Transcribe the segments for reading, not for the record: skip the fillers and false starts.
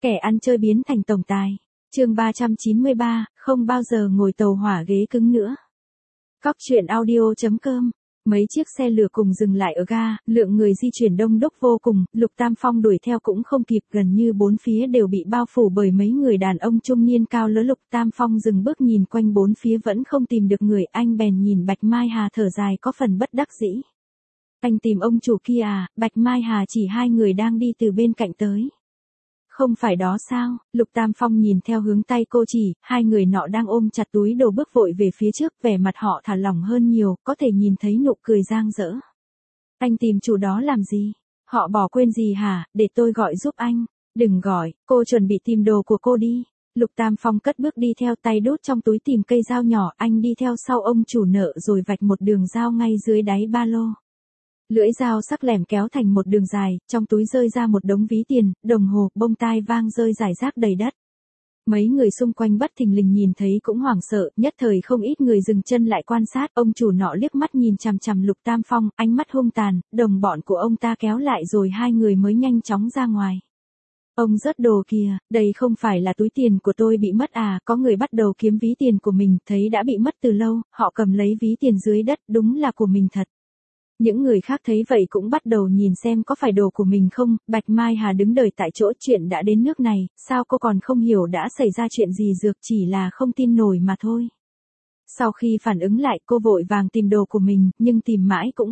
Kẻ ăn chơi biến thành tổng tài. Chương 393, không bao giờ ngồi tàu hỏa ghế cứng nữa. Cóc truyện audio.com. Mấy chiếc xe lửa cùng dừng lại ở ga, lượng người di chuyển đông đúc vô cùng, Lục Tam Phong đuổi theo cũng không kịp, gần như bốn phía đều bị bao phủ bởi mấy người đàn ông trung niên cao lớn. Lục Tam Phong dừng bước nhìn quanh bốn phía vẫn không tìm được người, anh bèn nhìn Bạch Mai Hà thở dài có phần bất đắc dĩ. Anh tìm ông chủ kia à? Bạch Mai Hà chỉ hai người đang đi từ bên cạnh tới. Không phải đó sao? Lục Tam Phong nhìn theo hướng tay cô chỉ, hai người nọ đang ôm chặt túi đồ bước vội về phía trước, vẻ mặt họ thả lỏng hơn nhiều, có thể nhìn thấy nụ cười giang dở. Anh tìm chủ đó làm gì? Họ bỏ quên gì hả? Để tôi gọi giúp anh. Đừng gọi, cô chuẩn bị tìm đồ của cô đi. Lục Tam Phong cất bước đi theo, tay đút trong túi tìm cây dao nhỏ, anh đi theo sau ông chủ nợ rồi vạch một đường dao ngay dưới đáy ba lô. Lưỡi dao sắc lẻm kéo thành một đường dài, trong túi rơi ra một đống ví tiền, đồng hồ, bông tai vang rơi rải rác đầy đất. Mấy người xung quanh bất thình lình nhìn thấy cũng hoảng sợ, nhất thời không ít người dừng chân lại quan sát, ông chủ nọ liếc mắt nhìn chằm chằm Lục Tam Phong, ánh mắt hung tàn, đồng bọn của ông ta kéo lại rồi hai người mới nhanh chóng ra ngoài. Ông rớt đồ kìa, đây không phải là túi tiền của tôi bị mất à? Có người bắt đầu kiếm ví tiền của mình, thấy đã bị mất từ lâu, họ cầm lấy ví tiền dưới đất, đúng là của mình thật. Những người khác thấy vậy cũng bắt đầu nhìn xem có phải đồ của mình không. Bạch Mai Hà đứng đợi tại chỗ, chuyện đã đến nước này, sao cô còn không hiểu đã xảy ra chuyện gì? Dược chỉ là không tin nổi mà thôi. Sau khi phản ứng lại, cô vội vàng tìm đồ của mình, nhưng tìm mãi cũng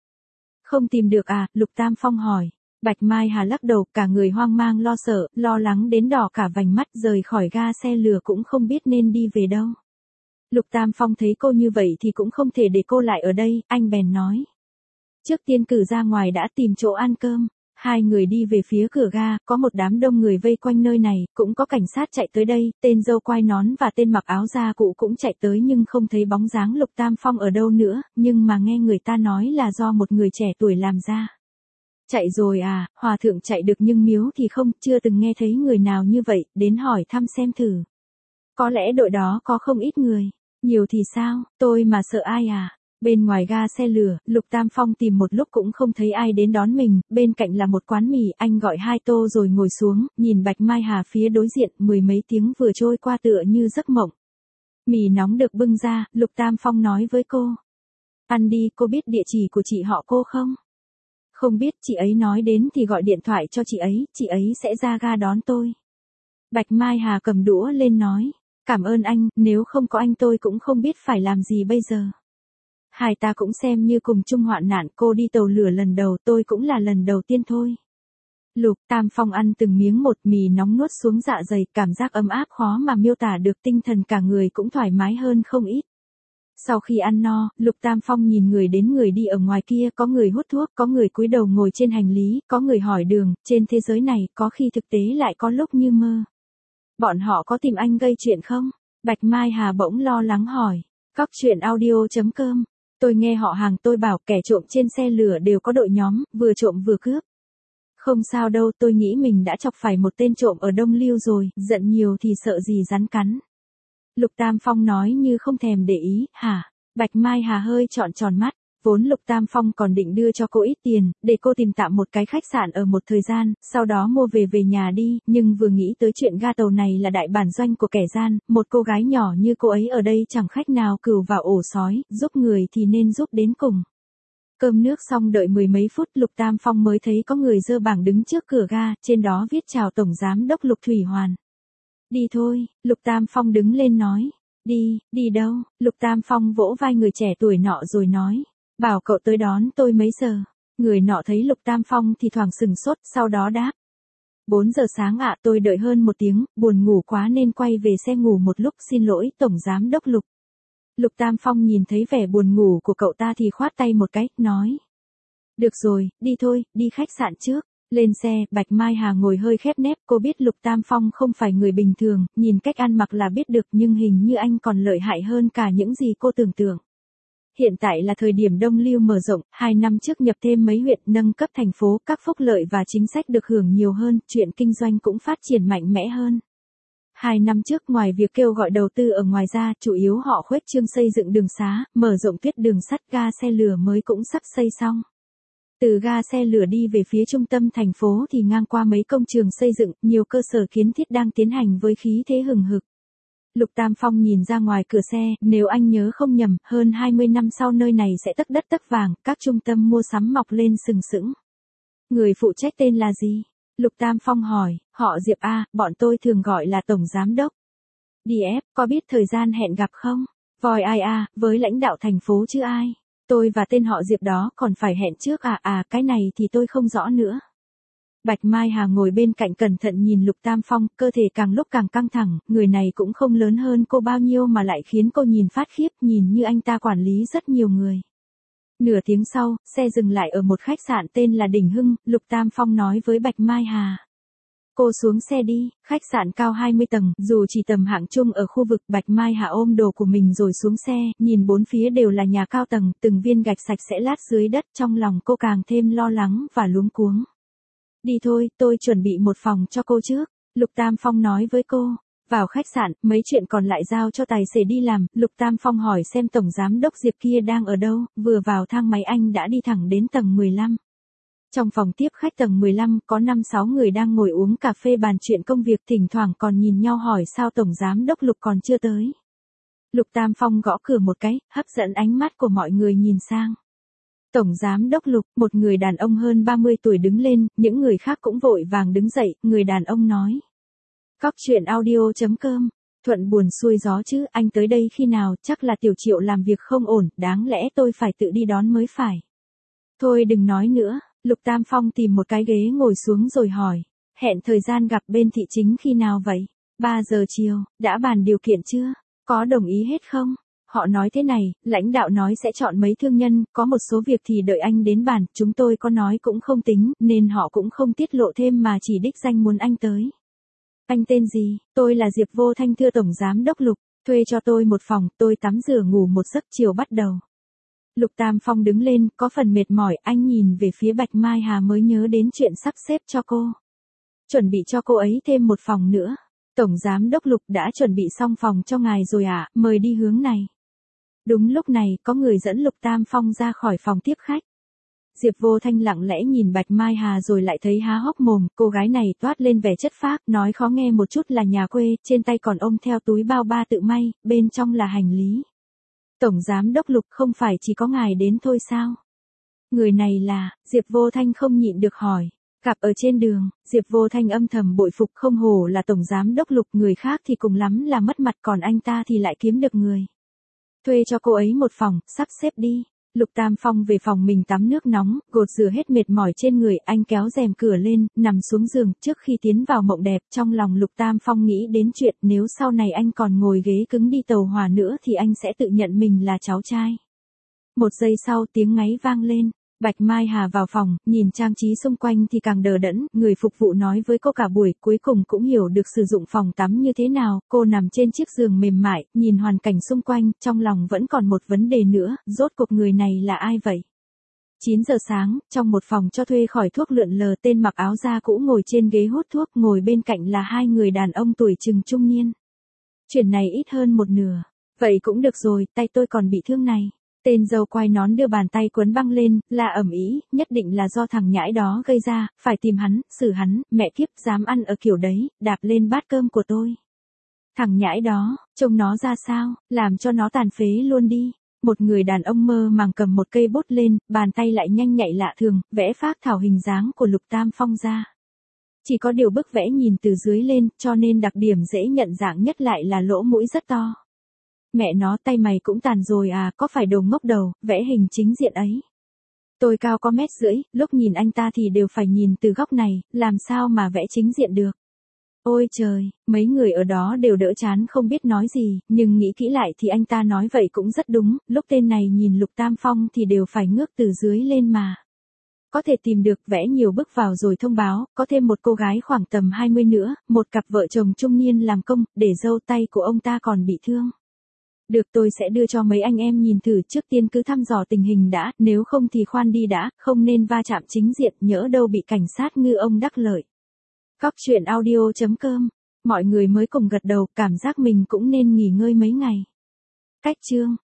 không tìm được à? Lục Tam Phong hỏi. Bạch Mai Hà lắc đầu, cả người hoang mang lo sợ, lo lắng đến đỏ cả vành mắt, rời khỏi ga xe lửa cũng không biết nên đi về đâu. Lục Tam Phong thấy cô như vậy thì cũng không thể để cô lại ở đây, anh bèn nói. Trước tiên cử ra ngoài đã, tìm chỗ ăn cơm. Hai người đi về phía cửa ga, có một đám đông người vây quanh nơi này, cũng có cảnh sát chạy tới đây, tên dâu quai nón và tên mặc áo da cụ cũng chạy tới nhưng không thấy bóng dáng Lục Tam Phong ở đâu nữa, nhưng mà nghe người ta nói là do một người trẻ tuổi làm ra. Chạy rồi à? Hòa thượng chạy được nhưng miếu thì không, chưa từng nghe thấy người nào như vậy, đến hỏi thăm xem thử. Có lẽ đội đó có không ít người, nhiều thì sao, tôi mà sợ ai à? Bên ngoài ga xe lửa, Lục Tam Phong tìm một lúc cũng không thấy ai đến đón mình, bên cạnh là một quán mì, anh gọi 2 tô rồi ngồi xuống, nhìn Bạch Mai Hà phía đối diện, mười mấy tiếng vừa trôi qua tựa như giấc mộng. Mì nóng được bưng ra, Lục Tam Phong nói với cô. Ăn đi, cô biết địa chỉ của chị họ cô không? Không biết, chị ấy nói đến thì gọi điện thoại cho chị ấy sẽ ra ga đón tôi. Bạch Mai Hà cầm đũa lên nói, cảm ơn anh, nếu không có anh tôi cũng không biết phải làm gì bây giờ. Hai ta cũng xem như cùng chung hoạn nạn, cô đi tàu lửa lần đầu, tôi cũng là lần đầu tiên thôi. Lục Tam Phong ăn từng miếng một, mì nóng nuốt xuống dạ dày, cảm giác ấm áp khó mà miêu tả được, tinh thần cả người cũng thoải mái hơn không ít. Sau khi ăn no, Lục Tam Phong nhìn người đến người đi ở ngoài kia, có người hút thuốc, có người cúi đầu ngồi trên hành lý, có người hỏi đường, trên thế giới này, có khi thực tế lại có lúc như mơ. Bọn họ có tìm anh gây chuyện không? Bạch Mai Hà bỗng lo lắng hỏi. Cóc truyện audio.com. Tôi nghe họ hàng tôi bảo kẻ trộm trên xe lửa đều có đội nhóm, vừa trộm vừa cướp. Không sao đâu, tôi nghĩ mình đã chọc phải một tên trộm ở Đông Lưu rồi, giận nhiều thì sợ gì rắn cắn. Lục Tam Phong nói như không thèm để ý, hả? Bạch Mai Hà hơi trọn tròn mắt, vốn Lục Tam Phong còn định đưa cho cô ít tiền, để cô tìm tạm một cái khách sạn ở một thời gian, sau đó mua về nhà đi, nhưng vừa nghĩ tới chuyện ga tàu này là đại bản doanh của kẻ gian, một cô gái nhỏ như cô ấy ở đây chẳng khách nào cừu vào ổ sói, giúp người thì nên giúp đến cùng. Cơm nước xong đợi mười mấy phút, Lục Tam Phong mới thấy có người dơ bảng đứng trước cửa ga, trên đó viết chào Tổng Giám đốc Lục Thủy Hoàn. Đi thôi, Lục Tam Phong đứng lên nói. Đi đâu? Lục Tam Phong vỗ vai người trẻ tuổi nọ rồi nói. Bảo cậu tới đón tôi mấy giờ? Người nọ thấy Lục Tam Phong thì thoảng sừng sốt, sau đó đáp. 4 giờ sáng ạ, tôi đợi hơn 1 tiếng, buồn ngủ quá nên quay về xe ngủ một lúc, xin lỗi Tổng Giám đốc Lục. Lục Tam Phong nhìn thấy vẻ buồn ngủ của cậu ta thì khoát tay một cái, nói. Được rồi, đi thôi, đi khách sạn trước. Lên xe, Bạch Mai Hà ngồi hơi khép nép, cô biết Lục Tam Phong không phải người bình thường, nhìn cách ăn mặc là biết được, nhưng hình như anh còn lợi hại hơn cả những gì cô tưởng tượng. Hiện tại là thời điểm Đông Lưu mở rộng, 2 năm trước nhập thêm mấy huyện, nâng cấp thành phố, các phúc lợi và chính sách được hưởng nhiều hơn, chuyện kinh doanh cũng phát triển mạnh mẽ hơn. 2 năm trước ngoài việc kêu gọi đầu tư ở ngoài ra, chủ yếu họ khuếch trương xây dựng đường xá, mở rộng tuyến đường sắt, ga xe lửa mới cũng sắp xây xong. Từ ga xe lửa đi về phía trung tâm thành phố thì ngang qua mấy công trường xây dựng, nhiều cơ sở kiến thiết đang tiến hành với khí thế hừng hực. Lục Tam Phong nhìn ra ngoài cửa xe, nếu anh nhớ không nhầm, hơn 20 năm sau nơi này sẽ tấc đất tấc vàng, các trung tâm mua sắm mọc lên sừng sững. Người phụ trách tên là gì? Lục Tam Phong hỏi, họ Diệp A, bọn tôi thường gọi là Tổng Giám Đốc. DF, có biết thời gian hẹn gặp không? Voi ai a, với lãnh đạo thành phố chứ ai? Tôi và tên họ Diệp đó còn phải hẹn trước à, cái này thì tôi không rõ nữa. Bạch Mai Hà ngồi bên cạnh cẩn thận nhìn Lục Tam Phong, cơ thể càng lúc càng căng thẳng, người này cũng không lớn hơn cô bao nhiêu mà lại khiến cô nhìn phát khiếp, nhìn như anh ta quản lý rất nhiều người. Nửa tiếng sau, xe dừng lại ở một khách sạn tên là Đình Hưng, Lục Tam Phong nói với Bạch Mai Hà. Cô xuống xe đi, khách sạn cao 20 tầng, dù chỉ tầm hạng trung ở khu vực. Bạch Mai Hà ôm đồ của mình rồi xuống xe, nhìn bốn phía đều là nhà cao tầng, từng viên gạch sạch sẽ lát dưới đất, trong lòng cô càng thêm lo lắng và luống cuống. Đi thôi, tôi chuẩn bị một phòng cho cô trước, Lục Tam Phong nói với cô. Vào khách sạn, mấy chuyện còn lại giao cho tài xế đi làm, Lục Tam Phong hỏi xem Tổng Giám Đốc Diệp kia đang ở đâu, vừa vào thang máy anh đã đi thẳng đến tầng 15. Trong phòng tiếp khách tầng 15 có 5-6 người đang ngồi uống cà phê bàn chuyện công việc, thỉnh thoảng còn nhìn nhau hỏi sao Tổng Giám Đốc Lục còn chưa tới. Lục Tam Phong gõ cửa một cái, hấp dẫn ánh mắt của mọi người nhìn sang. Tổng Giám Đốc Lục, một người đàn ông hơn 30 tuổi đứng lên, những người khác cũng vội vàng đứng dậy, người đàn ông nói. Cóc truyện audio.com, thuận buồn xuôi gió chứ, anh tới đây khi nào, chắc là Tiểu Triệu làm việc không ổn, đáng lẽ tôi phải tự đi đón mới phải. Thôi đừng nói nữa, Lục Tam Phong tìm một cái ghế ngồi xuống rồi hỏi, hẹn thời gian gặp bên thị chính khi nào vậy? 3 giờ chiều, đã bàn điều kiện chưa? Có đồng ý hết không? Họ nói thế này, lãnh đạo nói sẽ chọn mấy thương nhân, có một số việc thì đợi anh đến bàn, chúng tôi có nói cũng không tính, nên họ cũng không tiết lộ thêm mà chỉ đích danh muốn anh tới. Anh tên gì? Tôi là Diệp Vô Thanh thưa Tổng Giám Đốc Lục, thuê cho tôi một phòng, tôi tắm rửa ngủ một giấc chiều bắt đầu. Lục Tam Phong đứng lên, có phần mệt mỏi, anh nhìn về phía Bạch Mai Hà mới nhớ đến chuyện sắp xếp cho cô. Chuẩn bị cho cô ấy thêm một phòng nữa. Tổng Giám Đốc Lục đã chuẩn bị xong phòng cho ngài rồi ạ, mời đi hướng này. Đúng lúc này, có người dẫn Lục Tam Phong ra khỏi phòng tiếp khách. Diệp Vô Thanh lặng lẽ nhìn Bạch Mai Hà rồi lại thấy há hốc mồm, cô gái này toát lên vẻ chất phác, nói khó nghe một chút là nhà quê, trên tay còn ôm theo túi bao ba tự may, bên trong là hành lý. Tổng Giám Đốc Lục, không phải chỉ có ngài đến thôi sao? Người này là, Diệp Vô Thanh không nhịn được hỏi. Gặp ở trên đường, Diệp Vô Thanh âm thầm bội phục, không hổ là Tổng Giám Đốc Lục, người khác thì cùng lắm là mất mặt, còn anh ta thì lại kiếm được người. Thuê cho cô ấy một phòng, sắp xếp đi. Lục Tam Phong về phòng mình tắm nước nóng, gột rửa hết mệt mỏi trên người, anh kéo rèm cửa lên, nằm xuống giường, trước khi tiến vào mộng đẹp, trong lòng Lục Tam Phong nghĩ đến chuyện nếu sau này anh còn ngồi ghế cứng đi tàu hỏa nữa thì anh sẽ tự nhận mình là cháu trai. Một giây sau tiếng ngáy vang lên. Bạch Mai Hà vào phòng, nhìn trang trí xung quanh thì càng đờ đẫn, người phục vụ nói với cô cả buổi, cuối cùng cũng hiểu được sử dụng phòng tắm như thế nào, cô nằm trên chiếc giường mềm mại, nhìn hoàn cảnh xung quanh, trong lòng vẫn còn một vấn đề nữa, rốt cuộc người này là ai vậy? 9 giờ sáng, trong một phòng cho thuê khỏi thuốc lượn lờ, tên mặc áo da cũ ngồi trên ghế hút thuốc, ngồi bên cạnh là hai người đàn ông tuổi chừng trung niên. Chuyện này ít hơn một nửa. Vậy cũng được rồi, tay tôi còn bị thương này. Tên dâu quai nón đưa bàn tay quấn băng lên, là ầm ĩ, nhất định là do thằng nhãi đó gây ra, phải tìm hắn, xử hắn, mẹ kiếp, dám ăn ở kiểu đấy, đạp lên bát cơm của tôi. Thằng nhãi đó, trông nó ra sao, làm cho nó tàn phế luôn đi. Một người đàn ông mơ màng cầm một cây bút lên, bàn tay lại nhanh nhạy lạ thường, vẽ phác thảo hình dáng của Lục Tam Phong ra. Chỉ có điều bức vẽ nhìn từ dưới lên, cho nên đặc điểm dễ nhận dạng nhất lại là lỗ mũi rất to. Mẹ nó, tay mày cũng tàn rồi à, có phải đồ ngốc đầu, vẽ hình chính diện ấy. Tôi cao có 1,5 m, lúc nhìn anh ta thì đều phải nhìn từ góc này, làm sao mà vẽ chính diện được. Ôi trời, mấy người ở đó đều đỡ chán không biết nói gì, nhưng nghĩ kỹ lại thì anh ta nói vậy cũng rất đúng, lúc tên này nhìn Lục Tam Phong thì đều phải ngước từ dưới lên mà. Có thể tìm được, vẽ nhiều bức vào rồi thông báo, có thêm một cô gái khoảng tầm 20 nữa, một cặp vợ chồng trung niên làm công, để dâu tay của ông ta còn bị thương. Được, tôi sẽ đưa cho mấy anh em nhìn thử, trước tiên cứ thăm dò tình hình đã, nếu không thì khoan đi đã, không nên va chạm chính diện, nhỡ đâu bị cảnh sát ngư ông đắc lợi. Cóc truyện audio.com, mọi người mới cùng gật đầu, cảm giác mình cũng nên nghỉ ngơi mấy ngày. Cách chương